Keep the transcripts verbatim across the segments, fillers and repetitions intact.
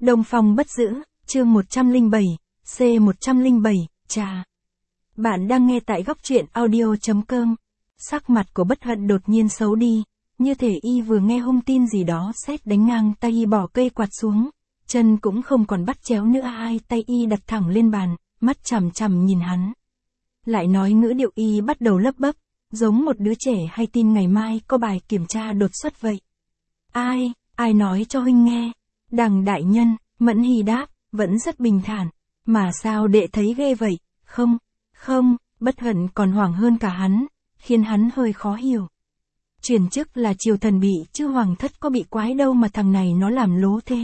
Đông Phong bất giữ, chương một trăm lẻ bảy, C một trăm lẻ bảy, trà. Bạn đang nghe tại góc truyện audio chấm com. Sắc mặt của Bất Hận đột nhiên xấu đi, như thể y vừa nghe hung tin gì đó sét đánh ngang tay y bỏ cây quạt xuống, chân cũng không còn bắt chéo nữa, hai tay y đặt thẳng lên bàn, mắt chằm chằm nhìn hắn. Lại nói ngữ điệu y bắt đầu lấp bấp, giống một đứa trẻ hay tin ngày mai có bài kiểm tra đột xuất vậy. Ai, ai nói cho huynh nghe? Đằng đại nhân, Mẫn Hy đáp, vẫn rất bình thản. Mà sao đệ thấy ghê vậy? Không, không, Bất Hận còn hoảng hơn cả hắn, khiến hắn hơi khó hiểu. Truyền chức là triều thần bị chứ hoàng thất có bị quái đâu mà thằng này nó làm lố thế.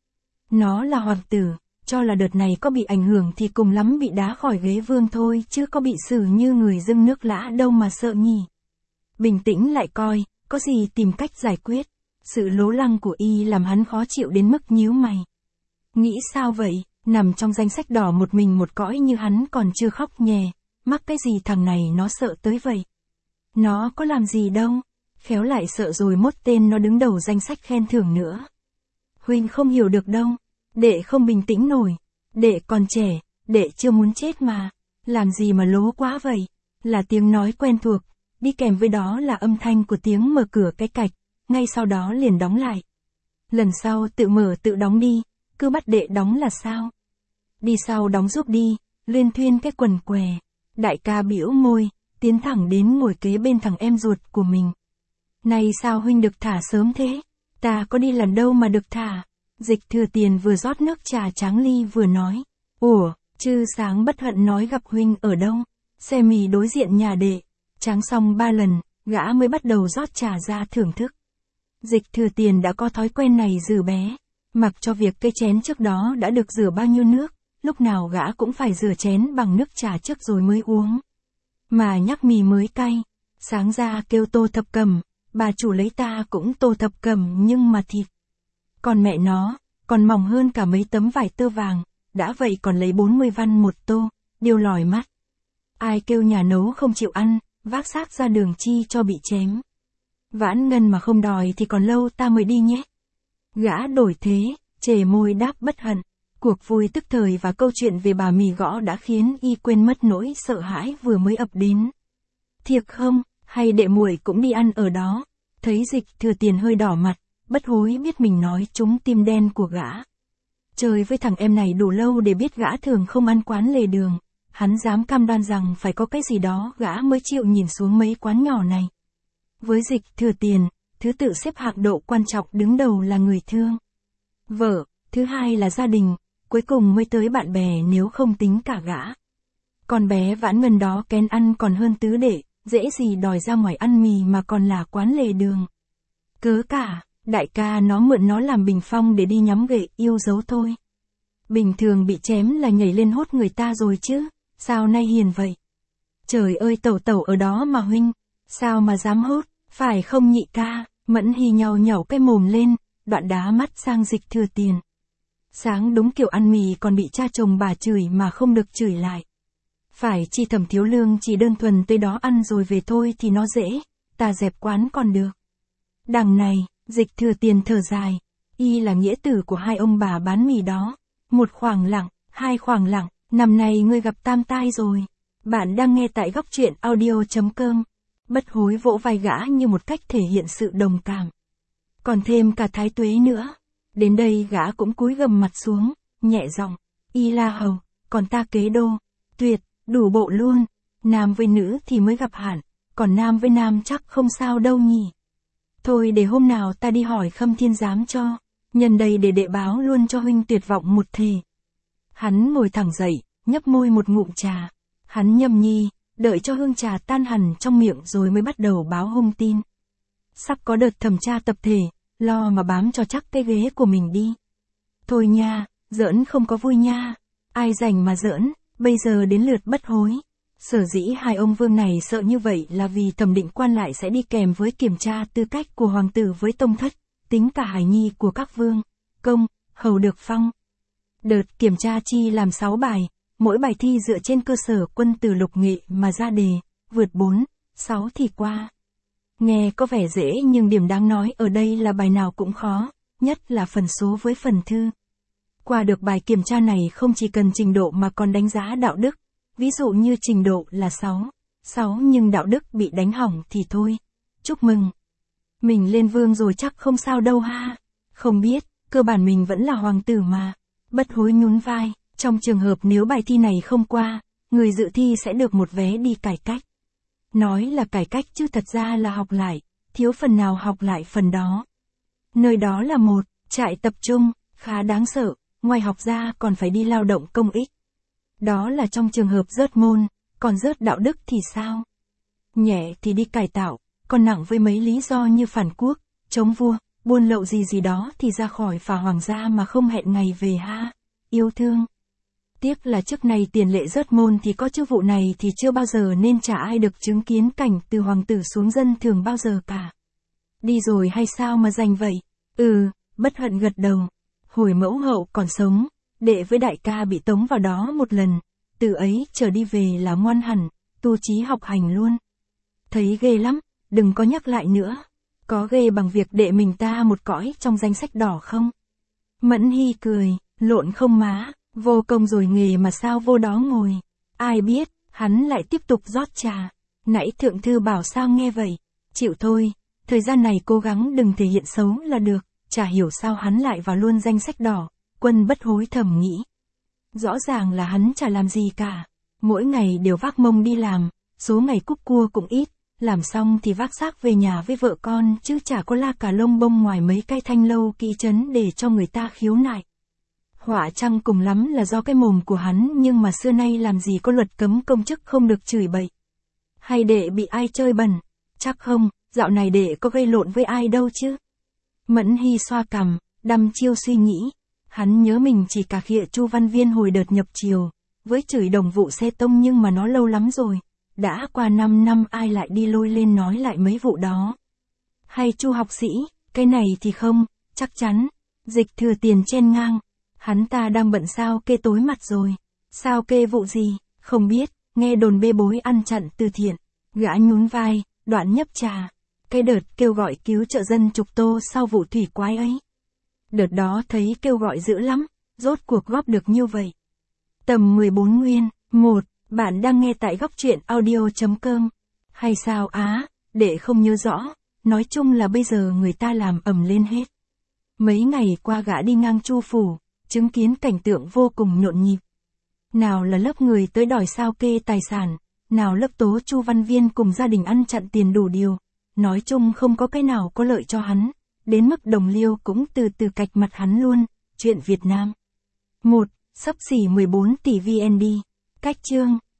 Nó là hoàng tử, cho là đợt này có bị ảnh hưởng thì cùng lắm bị đá khỏi ghế vương thôi, chứ có bị xử như người dưng nước lã đâu mà sợ nhỉ. Bình tĩnh lại coi, có gì tìm cách giải quyết. Sự lố lăng của y làm hắn khó chịu đến mức nhíu mày. Nghĩ sao vậy, nằm trong danh sách đỏ một mình một cõi như hắn còn chưa khóc nhè, mắc cái gì thằng này nó sợ tới vậy. Nó có làm gì đâu, khéo lại sợ rồi mốt tên nó đứng đầu danh sách khen thưởng nữa. Huynh không hiểu được đâu, đệ không bình tĩnh nổi, đệ còn trẻ, đệ chưa muốn chết mà, làm gì mà lố quá vậy, là tiếng nói quen thuộc, đi kèm với đó là âm thanh của tiếng mở cửa cái cạch, ngay sau đó liền đóng lại. Lần sau tự mở tự đóng đi, cứ bắt đệ đóng là sao? Đi sau đóng giúp đi, luyên thuyên cái quần què. Đại ca bĩu môi, tiến thẳng đến ngồi kế bên thằng em ruột của mình. Này sao huynh được thả sớm thế? Ta có đi lần đâu mà được thả? Dịch Thừa Tiền vừa rót nước trà tráng ly vừa nói. Ủa, chứ sáng Bất Hận nói gặp huynh ở đâu? Xe mì đối diện nhà đệ. Tráng xong ba lần, gã mới bắt đầu rót trà ra thưởng thức. Dịch Thừa Tiền đã có thói quen này từ bé, mặc cho việc cây chén trước đó đã được rửa bao nhiêu nước, lúc nào gã cũng phải rửa chén bằng nước trà trước rồi mới uống. Mà nhắc mì mới cay, sáng ra kêu tô thập cẩm, bà chủ lấy ta cũng tô thập cẩm nhưng mà thịt. Còn mẹ nó, còn mỏng hơn cả mấy tấm vải tơ vàng, đã vậy còn lấy bốn mươi văn một tô, điều lòi mắt. Ai kêu nhà nấu không chịu ăn, vác xác ra đường chi cho bị chém. Vãn Ngân mà không đòi thì còn lâu ta mới đi nhé. Gã đổi thế, chề môi đáp Bất Hận. Cuộc vui tức thời và câu chuyện về bà mì gõ đã khiến y quên mất nỗi sợ hãi vừa mới ập đến. Thiệt không, hay đệ muội cũng đi ăn ở đó? Thấy Dịch Thừa Tiền hơi đỏ mặt, Bất Hối biết mình nói trúng tim đen của gã. Chơi với thằng em này đủ lâu để biết gã thường không ăn quán lề đường. Hắn dám cam đoan rằng phải có cái gì đó gã mới chịu nhìn xuống mấy quán nhỏ này. Với Dịch Thừa Tiền, thứ tự xếp hạng độ quan trọng đứng đầu là người thương, vợ, thứ hai là gia đình, cuối cùng mới tới bạn bè nếu không tính cả gã. Con bé Vãn Ngân đó kén ăn còn hơn tứ đệ, dễ gì đòi ra ngoài ăn mì mà còn là quán lề đường. Cớ cả, đại ca nó mượn nó làm bình phong để đi nhắm gậy yêu dấu thôi. Bình thường bị chém là nhảy lên hốt người ta rồi chứ, sao nay hiền vậy? Trời ơi tẩu tẩu ở đó mà huynh, sao mà dám hốt, phải không nhị ca? Mẫn Hy nhàu nhẩu cái mồm lên, đoạn đá mắt sang Dịch Thừa Tiền. Sáng đúng kiểu ăn mì còn bị cha chồng bà chửi mà không được chửi lại. Phải chi Thẩm Thiếu Lương chỉ đơn thuần tới đó ăn rồi về thôi thì nó dễ, ta dẹp quán còn được. Đằng này, Dịch Thừa Tiền thở dài, y là nghĩa tử của hai ông bà bán mì đó. Một khoảng lặng, hai khoảng lặng, năm nay ngươi gặp tam tai rồi. Bạn đang nghe tại góc truyện audio chấm com. Bất Hối vỗ vai gã như một cách thể hiện sự đồng cảm. Còn thêm cả Thái Tuế nữa. Đến đây gã cũng cúi gầm mặt xuống, nhẹ giọng, y la hầu, còn ta kế đô, tuyệt, đủ bộ luôn. Nam với nữ thì mới gặp hạn, còn nam với nam chắc không sao đâu nhỉ. Thôi để hôm nào ta đi hỏi Khâm Thiên Giám cho, nhân đây để đệ báo luôn cho huynh tuyệt vọng một thề. Hắn ngồi thẳng dậy, nhấp môi một ngụm trà. Hắn nhâm nhi, đợi cho hương trà tan hẳn trong miệng rồi mới bắt đầu báo hung tin. Sắp có đợt thẩm tra tập thể, lo mà bám cho chắc cái ghế của mình đi. Thôi nha, giỡn không có vui nha. Ai rảnh mà giỡn, bây giờ đến lượt Bất Hối. Sở dĩ hai ông vương này sợ như vậy là vì thẩm định quan lại sẽ đi kèm với kiểm tra tư cách của hoàng tử với tông thất, tính cả hài nhi của các vương, công, hầu được phong. Đợt kiểm tra chi làm sáu bài, mỗi bài thi dựa trên cơ sở quân tử lục nghị mà ra đề, vượt bốn, sáu thì qua. Nghe có vẻ dễ nhưng điểm đáng nói ở đây là bài nào cũng khó, nhất là phần số với phần thư. Qua được bài kiểm tra này không chỉ cần trình độ mà còn đánh giá đạo đức. Ví dụ như trình độ là sáu, sáu nhưng đạo đức bị đánh hỏng thì thôi. Chúc mừng. Mình lên vương rồi chắc không sao đâu ha. Không biết, cơ bản mình vẫn là hoàng tử mà. Bất hối nhún vai, trong trường hợp nếu bài thi này không qua, người dự thi sẽ được một vé đi cải cách. Nói là cải cách chứ thật ra là học lại, thiếu phần nào học lại phần đó. Nơi đó là một trại tập trung, khá đáng sợ, ngoài học ra còn phải đi lao động công ích. Đó là trong trường hợp rớt môn, còn rớt đạo đức thì sao? Nhẹ thì đi cải tạo, còn nặng với mấy lý do như phản quốc, chống vua, buôn lậu gì gì đó thì ra khỏi phả hoàng gia mà không hẹn ngày về ha. Yêu thương. Tiếc là trước này tiền lệ rớt môn thì có chức vụ này thì chưa bao giờ nên chả ai được chứng kiến cảnh từ hoàng tử xuống dân thường bao giờ cả. Đi rồi hay sao mà giành vậy? Ừ, Bất Hận gật đầu. Hồi mẫu hậu còn sống, đệ với đại ca bị tống vào đó một lần, từ ấy trở đi về là ngoan hẳn, tu chí học hành luôn. Thấy ghê lắm, đừng có nhắc lại nữa. Có ghê bằng việc đệ mình ta một cõi trong danh sách đỏ không? Mẫn Hy cười, lộn không má, vô công rồi nghề mà sao vô đó ngồi. Ai biết, hắn lại tiếp tục rót trà. Nãy thượng thư bảo sao nghe vậy? Chịu thôi, thời gian này cố gắng đừng thể hiện xấu là được. Chả hiểu sao hắn lại vào luôn danh sách đỏ. Quân Bất Hối thầm nghĩ. Rõ ràng là hắn chả làm gì cả. Mỗi ngày đều vác mông đi làm, số ngày cúc cua cũng ít. Làm xong thì vác xác về nhà với vợ con chứ chả có la cả lông bông ngoài mấy cây thanh lâu kỹ trấn để cho người ta khiếu nại. Họa chăng cùng lắm là do cái mồm của hắn nhưng mà xưa nay làm gì có luật cấm công chức không được chửi bậy. Hay đệ bị ai chơi bẩn? Chắc không, dạo này đệ có gây lộn với ai đâu chứ. Mẫn Hy xoa cằm, đăm chiêu suy nghĩ. Hắn nhớ mình chỉ cà khịa Chu Văn Viên hồi đợt nhập triều, với chửi đồng vụ xe tông nhưng mà nó lâu lắm rồi. Đã qua năm năm ai lại đi lôi lên nói lại mấy vụ đó. Hay Chu học sĩ, cái này thì không, chắc chắn. Dịch thừa tiền chen ngang. Hắn ta đang bận sao kê tối mặt rồi. Sao kê vụ gì, không biết, nghe đồn bê bối ăn chặn từ thiện. Gã nhún vai, đoạn nhấp trà. Cái đợt kêu gọi cứu trợ dân Trục Tô sau vụ thủy quái ấy. Đợt đó thấy kêu gọi dữ lắm, rốt cuộc góp được nhiêu vậy. Tầm mười bốn nguyên, một. Bạn đang nghe tại góc truyện audio chấm com. Hay sao á, để không nhớ rõ, nói chung là bây giờ người ta làm ầm lên hết. Mấy ngày qua gã đi ngang Chu phủ, chứng kiến cảnh tượng vô cùng nhộn nhịp. Nào là lớp người tới đòi sao kê tài sản, nào lớp tố Chu Văn Viên cùng gia đình ăn chặn tiền đủ điều. Nói chung không có cái nào có lợi cho hắn, đến mức đồng liêu cũng từ từ cạch mặt hắn luôn. Chuyện Việt Nam. một. Xấp xỉ mười bốn tỷ vê en đê. Cách chương.